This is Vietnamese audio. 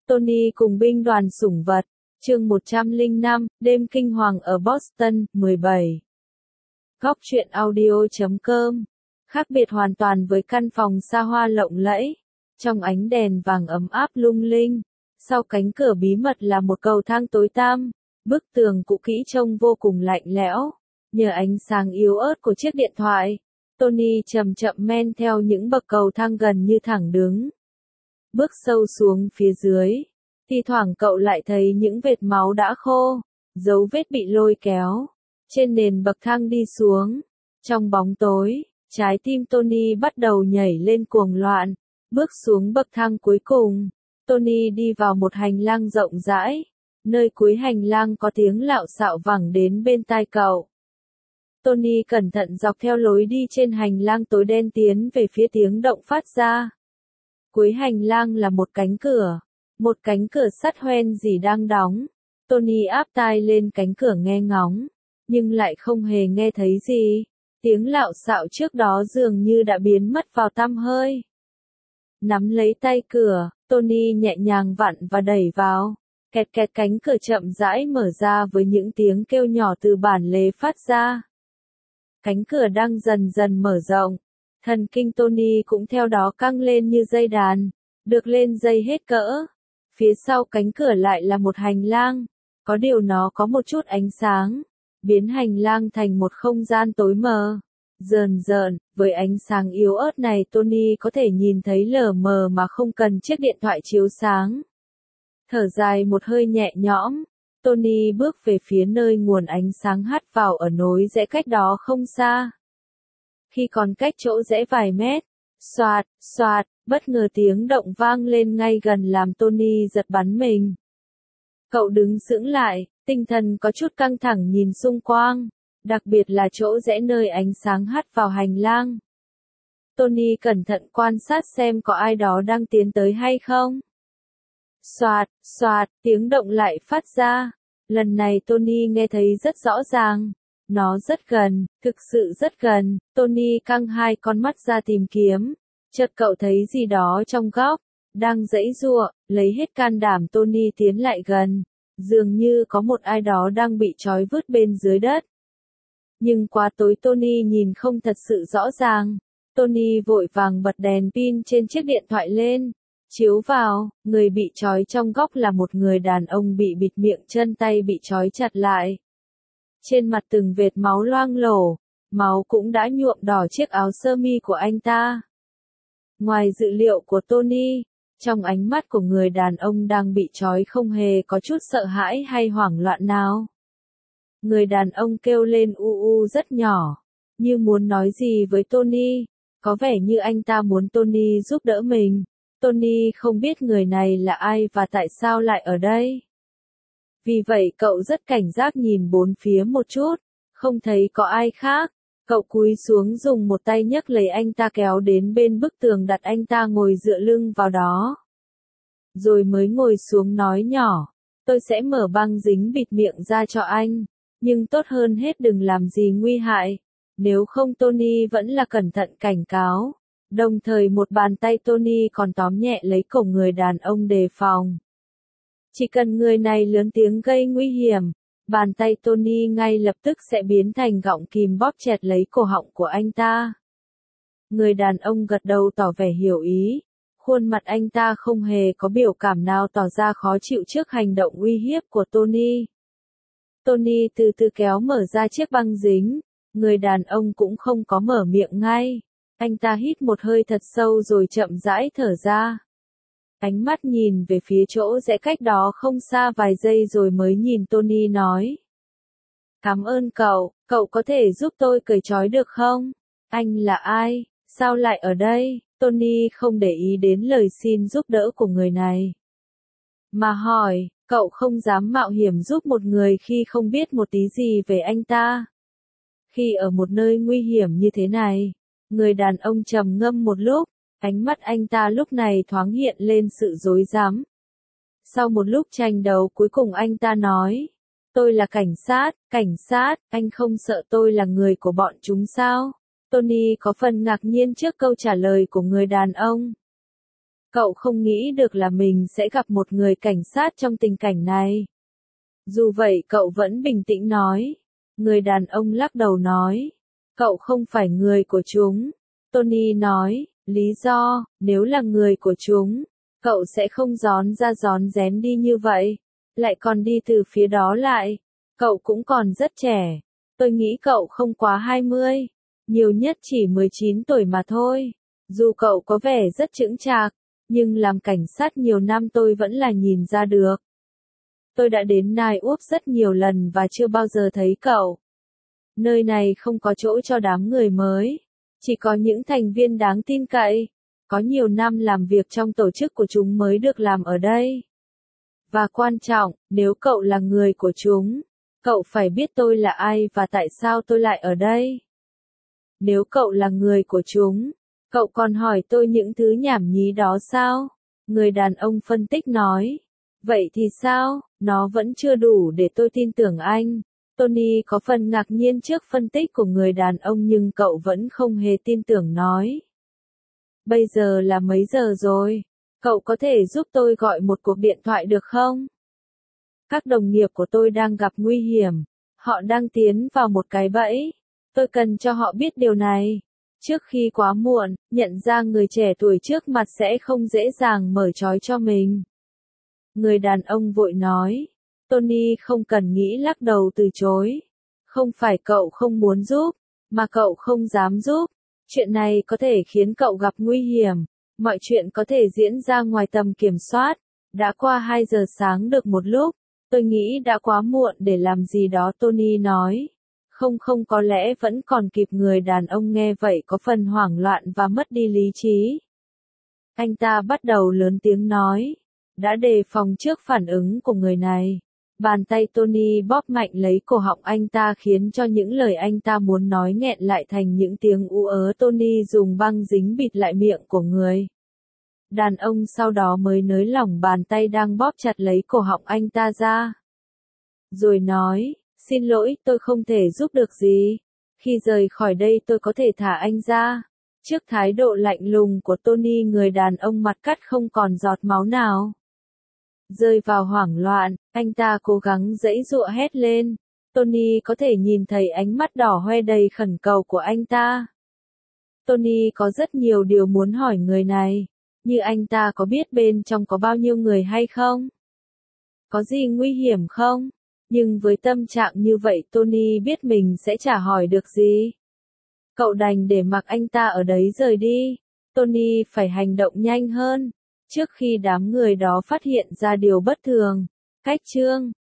Tony cùng binh đoàn sủng vật, chương 105, đêm kinh hoàng ở Boston, 17. Góc truyện audio.com. Khác biệt hoàn toàn với căn phòng xa hoa lộng lẫy, trong ánh đèn vàng ấm áp lung linh, sau cánh cửa bí mật là một cầu thang tối tăm, bức tường cũ kỹ trông vô cùng lạnh lẽo, nhờ ánh sáng yếu ớt của chiếc điện thoại, Tony chậm chậm men theo những bậc cầu thang gần như thẳng đứng. Bước sâu xuống phía dưới, thi thoảng cậu lại thấy những vệt máu đã khô, dấu vết bị lôi kéo, trên nền bậc thang đi xuống. Trong bóng tối, trái tim Tony bắt đầu nhảy lên cuồng loạn, bước xuống bậc thang cuối cùng. Tony đi vào một hành lang rộng rãi, nơi cuối hành lang có tiếng lạo xạo vẳng đến bên tai cậu. Tony cẩn thận dọc theo lối đi trên hành lang tối đen tiến về phía tiếng động phát ra. Cuối hành lang là một cánh cửa sắt hoen gì đang đóng. Tony áp tai lên cánh cửa nghe ngóng, nhưng lại không hề nghe thấy gì. Tiếng lạo xạo trước đó dường như đã biến mất vào tăm hơi. Nắm lấy tay cửa, Tony nhẹ nhàng vặn và đẩy vào. Kẹt kẹt, cánh cửa chậm rãi mở ra với những tiếng kêu nhỏ từ bản lề phát ra. Cánh cửa đang dần dần mở rộng. Thần kinh Tony cũng theo đó căng lên như dây đàn, được lên dây hết cỡ. Phía sau cánh cửa lại là một hành lang, có điều nó có một chút ánh sáng, biến hành lang thành một không gian tối mờ. Rờn rợn, với ánh sáng yếu ớt này Tony có thể nhìn thấy lờ mờ mà không cần chiếc điện thoại chiếu sáng. Thở dài một hơi nhẹ nhõm, Tony bước về phía nơi nguồn ánh sáng hắt vào ở nối rẽ cách đó không xa. Khi còn cách chỗ rẽ vài mét, xoạt, xoạt, bất ngờ tiếng động vang lên ngay gần làm Tony giật bắn mình. Cậu đứng sững lại, tinh thần có chút căng thẳng nhìn xung quanh, đặc biệt là chỗ rẽ nơi ánh sáng hắt vào hành lang. Tony cẩn thận quan sát xem có ai đó đang tiến tới hay không. Xoạt, xoạt, tiếng động lại phát ra. Lần này Tony nghe thấy rất rõ ràng. Nó rất gần, thực sự rất gần. Tony căng hai con mắt ra tìm kiếm. Chợt cậu thấy gì đó trong góc, đang giãy giụa, lấy hết can đảm Tony tiến lại gần. Dường như có một ai đó đang bị trói vứt bên dưới đất. Nhưng quá tối Tony nhìn không thật sự rõ ràng. Tony vội vàng bật đèn pin trên chiếc điện thoại lên. Chiếu vào, người bị trói trong góc là một người đàn ông bị bịt miệng, chân tay bị trói chặt lại. Trên mặt từng vệt máu loang lổ, máu cũng đã nhuộm đỏ chiếc áo sơ mi của anh ta. Ngoài dự liệu của Tony, trong ánh mắt của người đàn ông đang bị trói không hề có chút sợ hãi hay hoảng loạn nào. Người đàn ông kêu lên u u rất nhỏ, như muốn nói gì với Tony, có vẻ như anh ta muốn Tony giúp đỡ mình. Tony không biết người này là ai và tại sao lại ở đây. Vì vậy cậu rất cảnh giác nhìn bốn phía một chút, không thấy có ai khác. Cậu cúi xuống dùng một tay nhấc lấy anh ta kéo đến bên bức tường, đặt anh ta ngồi dựa lưng vào đó. Rồi mới ngồi xuống nói nhỏ, tôi sẽ mở băng dính bịt miệng ra cho anh, nhưng tốt hơn hết đừng làm gì nguy hại. Nếu không Tony vẫn là cẩn thận cảnh cáo. Đồng thời một bàn tay Tony còn tóm nhẹ lấy cổ người đàn ông đề phòng. Chỉ cần người này lớn tiếng gây nguy hiểm, bàn tay Tony ngay lập tức sẽ biến thành gọng kìm bóp chặt lấy cổ họng của anh ta. Người đàn ông gật đầu tỏ vẻ hiểu ý. Khuôn mặt anh ta không hề có biểu cảm nào tỏ ra khó chịu trước hành động uy hiếp của Tony. Tony từ từ kéo mở ra chiếc băng dính. Người đàn ông cũng không có mở miệng ngay. Anh ta hít một hơi thật sâu rồi chậm rãi thở ra. Ánh mắt nhìn về phía chỗ rẽ cách đó không xa vài giây rồi mới nhìn Tony nói. Cảm ơn cậu, cậu có thể giúp tôi cởi trói được không? Anh là ai? Sao lại ở đây? Tony không để ý đến lời xin giúp đỡ của người này. Mà hỏi, cậu không dám mạo hiểm giúp một người khi không biết một tí gì về anh ta. Khi ở một nơi nguy hiểm như thế này, người đàn ông trầm ngâm một lúc, ánh mắt anh ta lúc này thoáng hiện lên sự rối rắm. Sau một lúc tranh đấu cuối cùng anh ta nói, tôi là cảnh sát, anh không sợ tôi là người của bọn chúng sao? Tony có phần ngạc nhiên trước câu trả lời của người đàn ông. Cậu không nghĩ được là mình sẽ gặp một người cảnh sát trong tình cảnh này. Dù vậy cậu vẫn bình tĩnh nói. Người đàn ông lắc đầu nói. Cậu không phải người của chúng. Tony nói, lý do, nếu là người của chúng, cậu sẽ không rón ra rón rén đi như vậy. Lại còn đi từ phía đó lại. Cậu cũng còn rất trẻ. Tôi nghĩ cậu không quá 20. Nhiều nhất chỉ 19 tuổi mà thôi. Dù cậu có vẻ rất chững chạc, nhưng làm cảnh sát nhiều năm tôi vẫn là nhìn ra được. Tôi đã đến Nai Úp rất nhiều lần và chưa bao giờ thấy cậu. Nơi này không có chỗ cho đám người mới. Chỉ có những thành viên đáng tin cậy. Có nhiều năm làm việc trong tổ chức của chúng mới được làm ở đây. Và quan trọng, nếu cậu là người của chúng, cậu phải biết tôi là ai và tại sao tôi lại ở đây. Nếu cậu là người của chúng, cậu còn hỏi tôi những thứ nhảm nhí đó sao? Người đàn ông phân tích nói. Vậy thì sao? Nó vẫn chưa đủ để tôi tin tưởng anh. Tony có phần ngạc nhiên trước phân tích của người đàn ông nhưng cậu vẫn không hề tin tưởng nói. Bây giờ là mấy giờ rồi? Cậu có thể giúp tôi gọi một cuộc điện thoại được không? Các đồng nghiệp của tôi đang gặp nguy hiểm. Họ đang tiến vào một cái bẫy. Tôi cần cho họ biết điều này. Trước khi quá muộn, nhận ra người trẻ tuổi trước mặt sẽ không dễ dàng mở trói cho mình. Người đàn ông vội nói. Tony không cần nghĩ lắc đầu từ chối. Không phải cậu không muốn giúp, mà cậu không dám giúp. Chuyện này có thể khiến cậu gặp nguy hiểm. Mọi chuyện có thể diễn ra ngoài tầm kiểm soát. Đã qua 2 giờ sáng được một lúc. Tôi nghĩ đã quá muộn để làm gì đó, Tony nói. Không có lẽ vẫn còn kịp. Người đàn ông nghe vậy có phần hoảng loạn và mất đi lý trí. Anh ta bắt đầu lớn tiếng nói. Đã đề phòng trước phản ứng của người này. Bàn tay Tony bóp mạnh lấy cổ họng anh ta khiến cho những lời anh ta muốn nói nghẹn lại thành những tiếng ú ớ. Tony dùng băng dính bịt lại miệng của người đàn ông, sau đó mới nới lỏng bàn tay đang bóp chặt lấy cổ họng anh ta ra. Rồi nói, xin lỗi, tôi không thể giúp được gì. Khi rời khỏi đây tôi có thể thả anh ra. Trước thái độ lạnh lùng của Tony, người đàn ông mặt cắt không còn giọt máu nào. Rơi vào hoảng loạn, anh ta cố gắng giãy giụa hét lên. Tony có thể nhìn thấy ánh mắt đỏ hoe đầy khẩn cầu của anh ta. Tony có rất nhiều điều muốn hỏi người này. Như anh ta có biết bên trong có bao nhiêu người hay không? Có gì nguy hiểm không? Nhưng với tâm trạng như vậy Tony biết mình sẽ chả hỏi được gì. Cậu đành để mặc anh ta ở đấy rời đi. Tony phải hành động nhanh hơn. Trước khi đám người đó phát hiện ra điều bất thường. Cách chương